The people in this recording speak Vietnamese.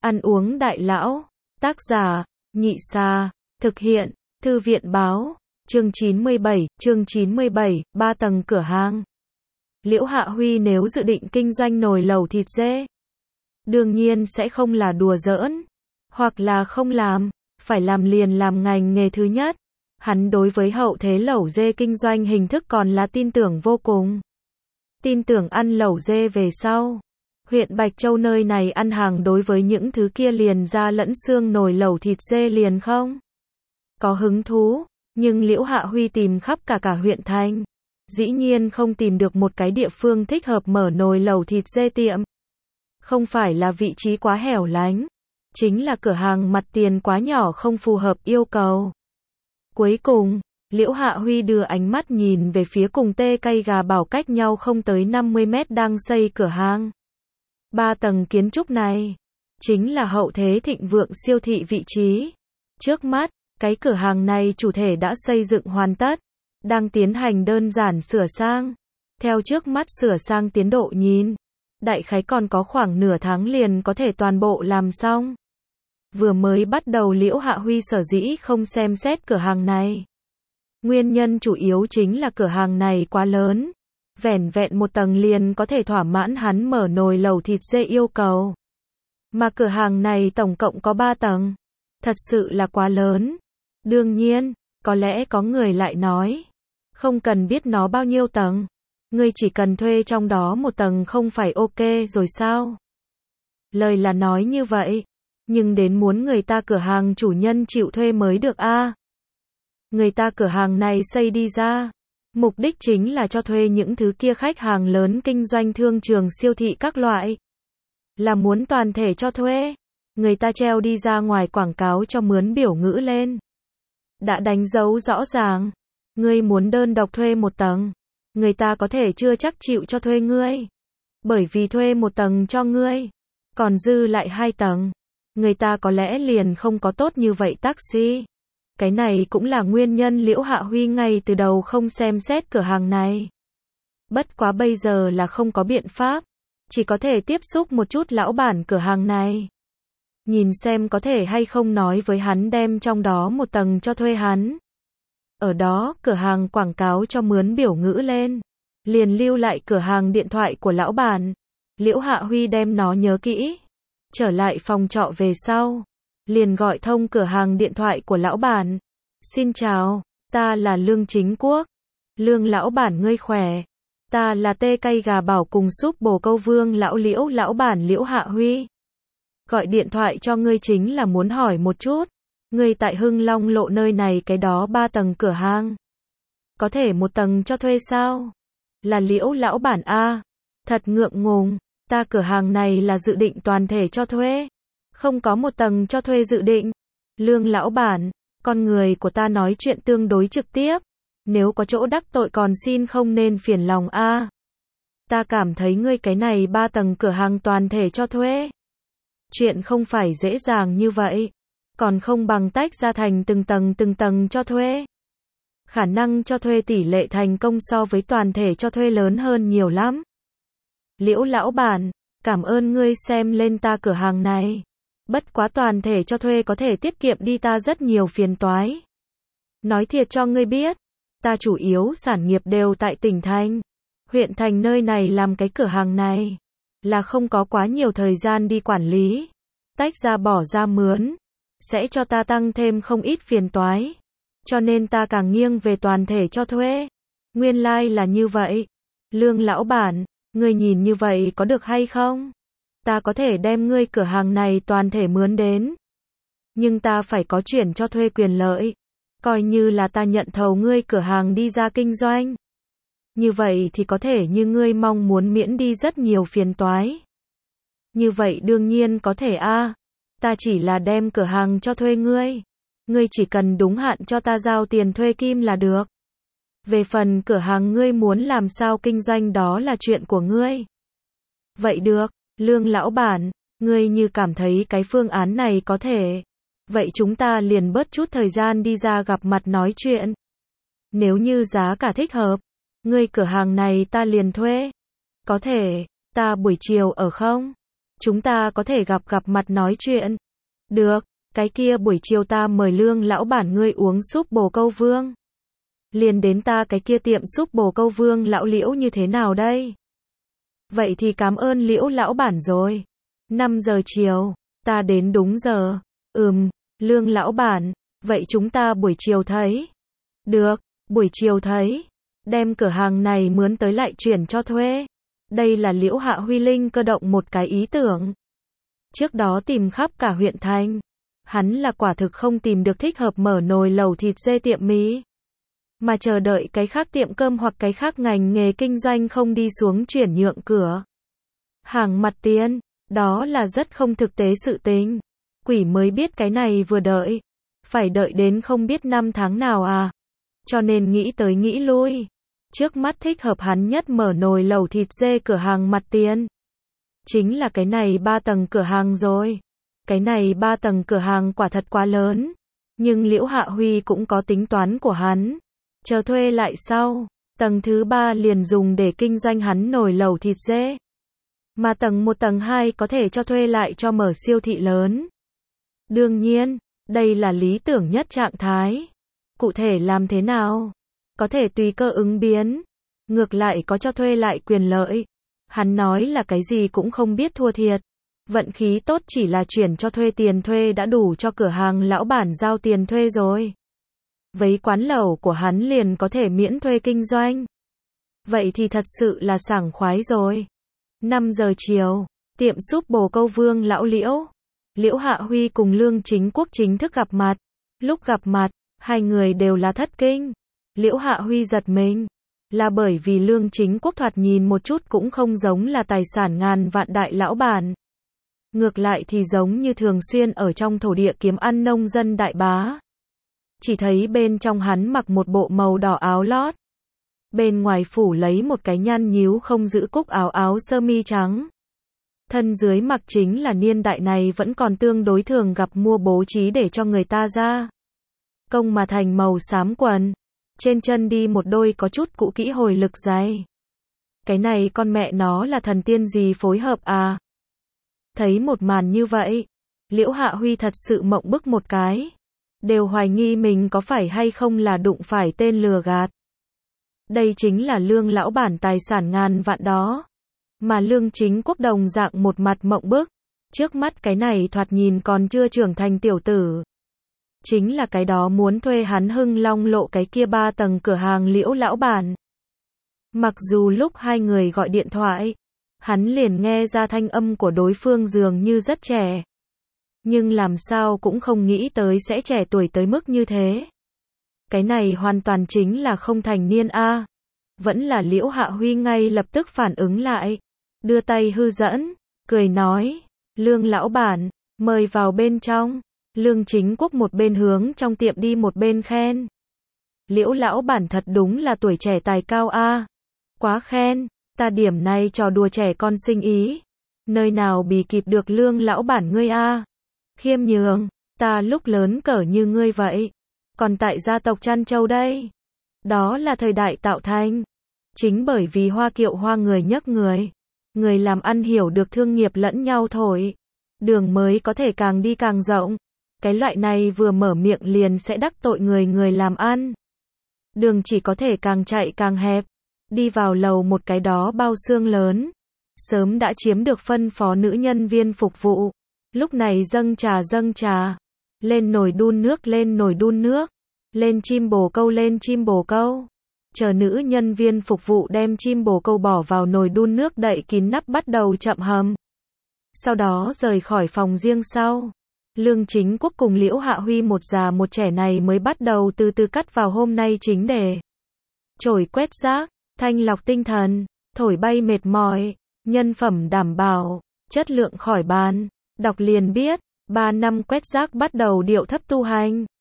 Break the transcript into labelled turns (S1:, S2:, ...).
S1: Ăn uống đại lão. Tác giả, Nhị Sa. Thực hiện, Thư viện báo. Chương 97, 3 tầng cửa hàng. Liễu Hạ Huy nếu dự định kinh doanh nồi lẩu thịt dê, đương nhiên sẽ không là đùa giỡn, hoặc là không làm, phải làm liền làm ngành nghề thứ nhất. Hắn đối với hậu thế lẩu dê kinh doanh hình thức còn là tin tưởng vô cùng. Tin tưởng ăn lẩu dê về sau. Huyện Bạch Châu nơi này ăn hàng đối với những thứ kia liền da lẫn xương nồi lẩu thịt dê liền không có hứng thú, nhưng Liễu Hạ Huy tìm khắp cả huyện thành, dĩ nhiên không tìm được một cái địa phương thích hợp mở nồi lẩu thịt dê tiệm. Không phải là vị trí quá hẻo lánh, chính là cửa hàng mặt tiền quá nhỏ không phù hợp yêu cầu. Cuối cùng, Liễu Hạ Huy đưa ánh mắt nhìn về phía cùng Tê Cây Gà Bảo cách nhau không tới 50 mét đang xây cửa hàng. 3 tầng kiến trúc này, chính là hậu thế thịnh vượng siêu thị vị trí. Trước mắt, cái cửa hàng này chủ thể đã xây dựng hoàn tất, đang tiến hành đơn giản sửa sang. Theo trước mắt sửa sang tiến độ nhìn, đại khái còn có khoảng nửa tháng liền có thể toàn bộ làm xong. Vừa mới bắt đầu Liễu Hạ Huy sở dĩ không xem xét cửa hàng này. Nguyên nhân chủ yếu chính là cửa hàng này quá lớn. Vẻn vẹn một tầng liền có thể thỏa mãn hắn mở nồi lẩu thịt dê yêu cầu. Mà cửa hàng này tổng cộng có 3 tầng. Thật sự là quá lớn. Đương nhiên, có lẽ có người lại nói, không cần biết nó bao nhiêu tầng. Ngươi chỉ cần thuê trong đó một tầng không phải ok rồi sao? Lời là nói như vậy, nhưng đến muốn người ta cửa hàng chủ nhân chịu thuê mới được a. Người ta cửa hàng này xây đi ra, mục đích chính là cho thuê những thứ kia khách hàng lớn kinh doanh thương trường siêu thị các loại. Là muốn toàn thể cho thuê. Người ta treo đi ra ngoài quảng cáo cho mướn biểu ngữ lên. Đã đánh dấu rõ ràng. Ngươi muốn đơn độc thuê một tầng, người ta có thể chưa chắc chịu cho thuê ngươi. Bởi vì thuê một tầng cho ngươi, còn dư lại 2 tầng. Người ta có lẽ liền không có tốt như vậy taxi. Cái này cũng là nguyên nhân Liễu Hạ Huy ngay từ đầu không xem xét cửa hàng này. Bất quá bây giờ là không có biện pháp, chỉ có thể tiếp xúc một chút lão bản cửa hàng này. Nhìn xem có thể hay không nói với hắn đem trong đó một tầng cho thuê hắn. Ở đó, cửa hàng quảng cáo cho mướn biểu ngữ lên. Liền lưu lại cửa hàng điện thoại của lão bản. Liễu Hạ Huy đem nó nhớ kỹ. Trở lại phòng trọ về sau, liền gọi thông cửa hàng điện thoại của lão bản. Xin chào, ta là Lương Chính Quốc. Lương lão bản ngươi khỏe. Ta là Tê Cây Gà Bảo cùng súp bồ câu vương lão Liễu lão bản Liễu Hạ Huy. Gọi điện thoại cho ngươi chính là muốn hỏi một chút. Ngươi tại Hưng Long lộ nơi này cái đó 3 tầng cửa hàng. Có thể một tầng cho thuê sao? Là Liễu lão bản a. Thật ngượng ngùng, ta cửa hàng này là dự định toàn thể cho thuê. Không có một tầng cho thuê dự định. Lương lão bản, con người của ta nói chuyện tương đối trực tiếp. Nếu có chỗ đắc tội còn xin không nên phiền lòng a. Ta cảm thấy ngươi cái này 3 tầng cửa hàng toàn thể cho thuê. Chuyện không phải dễ dàng như vậy. Còn không bằng tách ra thành từng tầng cho thuê. Khả năng cho thuê tỷ lệ thành công so với toàn thể cho thuê lớn hơn nhiều lắm. Liễu lão bản, cảm ơn ngươi xem lên ta cửa hàng này. Bất quá toàn thể cho thuê có thể tiết kiệm đi ta rất nhiều phiền toái. Nói thiệt cho ngươi biết, ta chủ yếu sản nghiệp đều tại tỉnh thành. Huyện thành nơi này làm cái cửa hàng này, là không có quá nhiều thời gian đi quản lý. Tách ra bỏ ra mướn, sẽ cho ta tăng thêm không ít phiền toái. Cho nên ta càng nghiêng về toàn thể cho thuê. Nguyên lai là như vậy. Lương lão bản, ngươi nhìn như vậy có được hay không? Ta có thể đem ngươi cửa hàng này toàn thể mướn đến. Nhưng ta phải có chuyển cho thuê quyền lợi. Coi như là ta nhận thầu ngươi cửa hàng đi ra kinh doanh. Như vậy thì có thể như ngươi mong muốn miễn đi rất nhiều phiền toái. Như vậy đương nhiên có thể a. Ta chỉ là đem cửa hàng cho thuê ngươi. Ngươi chỉ cần đúng hạn cho ta giao tiền thuê kim là được. Về phần cửa hàng ngươi muốn làm sao kinh doanh đó là chuyện của ngươi. Vậy được, Lương lão bản, ngươi như cảm thấy cái phương án này có thể. Vậy chúng ta liền bớt chút thời gian đi ra gặp mặt nói chuyện. Nếu như giá cả thích hợp, ngươi cửa hàng này ta liền thuê. Có thể, ta buổi chiều ở không? Chúng ta có thể gặp mặt nói chuyện. Được, cái kia buổi chiều ta mời Lương lão bản ngươi uống súp bồ câu vương. Liền đến ta cái kia tiệm súp bồ câu vương lão Liễu như thế nào đây? Vậy thì cảm ơn Liễu lão bản rồi. 5 giờ chiều, ta đến đúng giờ. Lương lão bản, vậy chúng ta buổi chiều thấy. Được, buổi chiều thấy. Đem cửa hàng này mướn tới lại chuyển cho thuê. Đây là Liễu Hạ Huy Linh cơ động một cái ý tưởng. Trước đó tìm khắp cả huyện thành. Hắn là quả thực không tìm được thích hợp mở nồi lẩu thịt dê tiệm mì. Mà chờ đợi cái khác tiệm cơm hoặc cái khác ngành nghề kinh doanh không đi xuống chuyển nhượng cửa hàng mặt tiền. Đó là rất không thực tế sự tình. Quỷ mới biết cái này vừa đợi. Phải đợi đến không biết năm tháng nào à. Cho nên nghĩ tới nghĩ lui. Trước mắt thích hợp hắn nhất mở nồi lẩu thịt dê cửa hàng mặt tiền. Chính là cái này 3 tầng cửa hàng rồi. Cái này 3 tầng cửa hàng quả thật quá lớn. Nhưng Liễu Hạ Huy cũng có tính toán của hắn. Chờ thuê lại sau. Tầng thứ 3 liền dùng để kinh doanh hắn nồi lẩu thịt dê. Mà tầng 1 tầng 2 có thể cho thuê lại cho mở siêu thị lớn. Đương nhiên, đây là lý tưởng nhất trạng thái. Cụ thể làm thế nào? Có thể tùy cơ ứng biến. Ngược lại có cho thuê lại quyền lợi. Hắn nói là cái gì cũng không biết thua thiệt. Vận khí tốt chỉ là chuyển cho thuê tiền thuê đã đủ cho cửa hàng lão bản giao tiền thuê rồi. Với quán lẩu của hắn liền có thể miễn thuê kinh doanh. Vậy thì thật sự là sảng khoái rồi. 5 giờ chiều, tiệm súp bồ câu vương lão Liễu. Liễu Hạ Huy cùng Lương Chính Quốc chính thức gặp mặt. Lúc gặp mặt, hai người đều là thất kinh. Liễu Hạ Huy giật mình. Là bởi vì Lương Chính Quốc thoạt nhìn một chút cũng không giống là tài sản ngàn vạn đại lão bản. Ngược lại thì giống như thường xuyên ở trong thổ địa kiếm ăn nông dân đại bá. Chỉ thấy bên trong hắn mặc một bộ màu đỏ áo lót. Bên ngoài phủ lấy một cái nhăn nhíu không giữ cúc áo sơ mi trắng. Thân dưới mặc chính là niên đại này vẫn còn tương đối thường gặp mua bố trí để cho người ta ra. Công mà thành màu xám quần. Trên chân đi một đôi có chút cũ kỹ hồi lực giày. Cái này con mẹ nó là thần tiên gì phối hợp à? Thấy một màn như vậy, Liễu Hạ Huy thật sự mộng bức một cái. Đều hoài nghi mình có phải hay không là đụng phải tên lừa gạt. Đây chính là Lương lão bản tài sản ngàn vạn đó. Mà Lương Chính Quốc đồng dạng một mặt mộng bức. Trước mắt cái này thoạt nhìn còn chưa trưởng thành tiểu tử. Chính là cái đó muốn thuê hắn Hưng Long lộ cái kia 3 tầng cửa hàng Liễu lão bản. Mặc dù lúc hai người gọi điện thoại, hắn liền nghe ra thanh âm của đối phương dường như rất trẻ. Nhưng làm sao cũng không nghĩ tới sẽ trẻ tuổi tới mức như thế. Cái này hoàn toàn chính là không thành niên a. Vẫn là Liễu Hạ Huy ngay lập tức phản ứng lại. Đưa tay hư dẫn, cười nói, Lương lão bản, mời vào bên trong. Lương Chính Quốc một bên hướng trong tiệm đi một bên khen. Liễu lão bản thật đúng là tuổi trẻ tài cao a. Quá khen, ta điểm này trò đùa trẻ con sinh ý. Nơi nào bì kịp được Lương lão bản ngươi a. Khiêm nhường, ta lúc lớn cỡ như ngươi vậy. Còn tại gia tộc Trăn Châu đây. Đó là thời đại tạo thành. Chính bởi vì hoa kiệu hoa người nhấc người. Người làm ăn hiểu được thương nghiệp lẫn nhau thổi. Đường mới có thể càng đi càng rộng. Cái loại này vừa mở miệng liền sẽ đắc tội người làm ăn. Đường chỉ có thể càng chạy càng hẹp. Đi vào lầu một cái đó bao xương lớn. Sớm đã chiếm được phân phó nữ nhân viên phục vụ. Lúc này dâng trà. Lên nồi đun nước lên chim bồ câu. Chờ nữ nhân viên phục vụ đem chim bồ câu bỏ vào nồi đun nước đậy kín nắp bắt đầu chậm hầm. Sau đó rời khỏi phòng riêng sau. Lương Chính Quốc cùng Liễu Hạ Huy một già một trẻ này mới bắt đầu từ từ cắt vào hôm nay chính đề. Chổi quét rác, thanh lọc tinh thần, thổi bay mệt mỏi, nhân phẩm đảm bảo, chất lượng khỏi bàn. Đọc liền biết, 3 năm quét rác bắt đầu điệu thấp tu hành.